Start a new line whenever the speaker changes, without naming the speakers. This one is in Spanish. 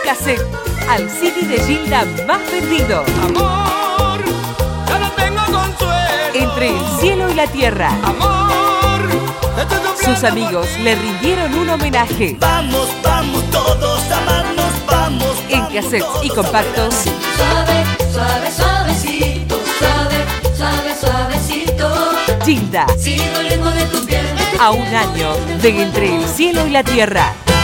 cassette al CD de Gilda más vendido.
Amor, ya no tengo consuelo.
Entre el cielo y la tierra.
Amor, estoy sufriendo.
Sus amigos le rindieron un homenaje.
Vamos, vamos todos a amarnos, vamos.
En cassettes y compactos.
Suave, suave, suavecito, suave, suave, suavecito.
Gilda,
Sigo el ritmo de tu piel.
a un año de Entre el cielo y la tierra.